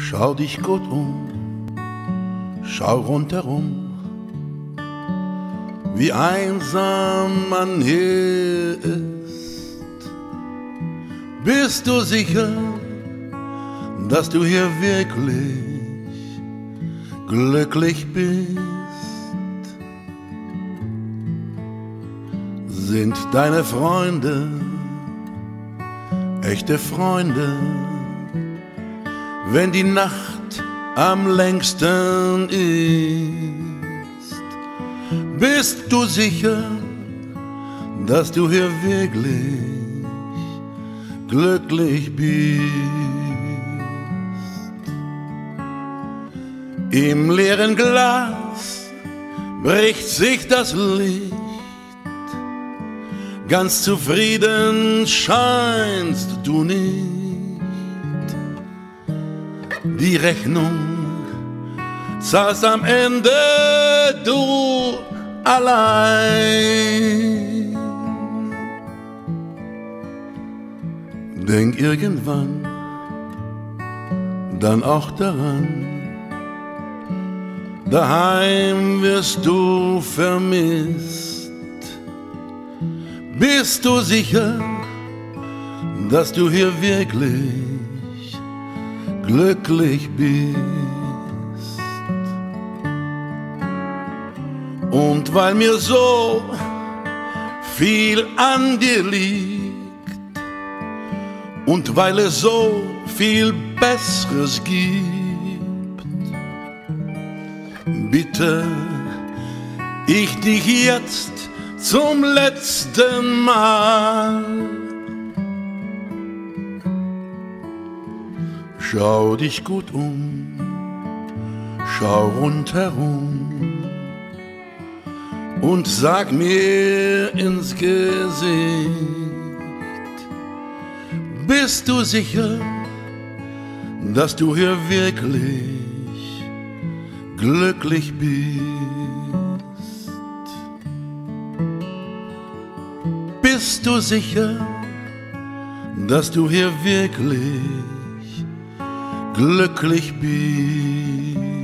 Schau dich gut schau rundherum, wie einsam man hier ist. Bist du sicher, dass du hier wirklich glücklich bist? Sind deine Freunde echte Freunde, wenn die Nacht am längsten ist? Bist du sicher, dass du hier wirklich glücklich bist? Im leeren Glas bricht sich das Licht, ganz zufrieden scheinst du nicht. Die Rechnung zahlst am Ende du allein. Denk irgendwann dann auch daran, daheim wirst du vermisst. Bist du sicher, dass du hier wirklich glücklich bist? Und weil mir so viel an dir liegt und weil es so viel Besseres gibt, bitte ich dich jetzt zum letzten Mal. Schau dich gut schau rundherum und sag mir ins Gesicht, bist du sicher, dass du hier wirklich glücklich bist? Bist du sicher, dass du hier wirklich glücklich bist?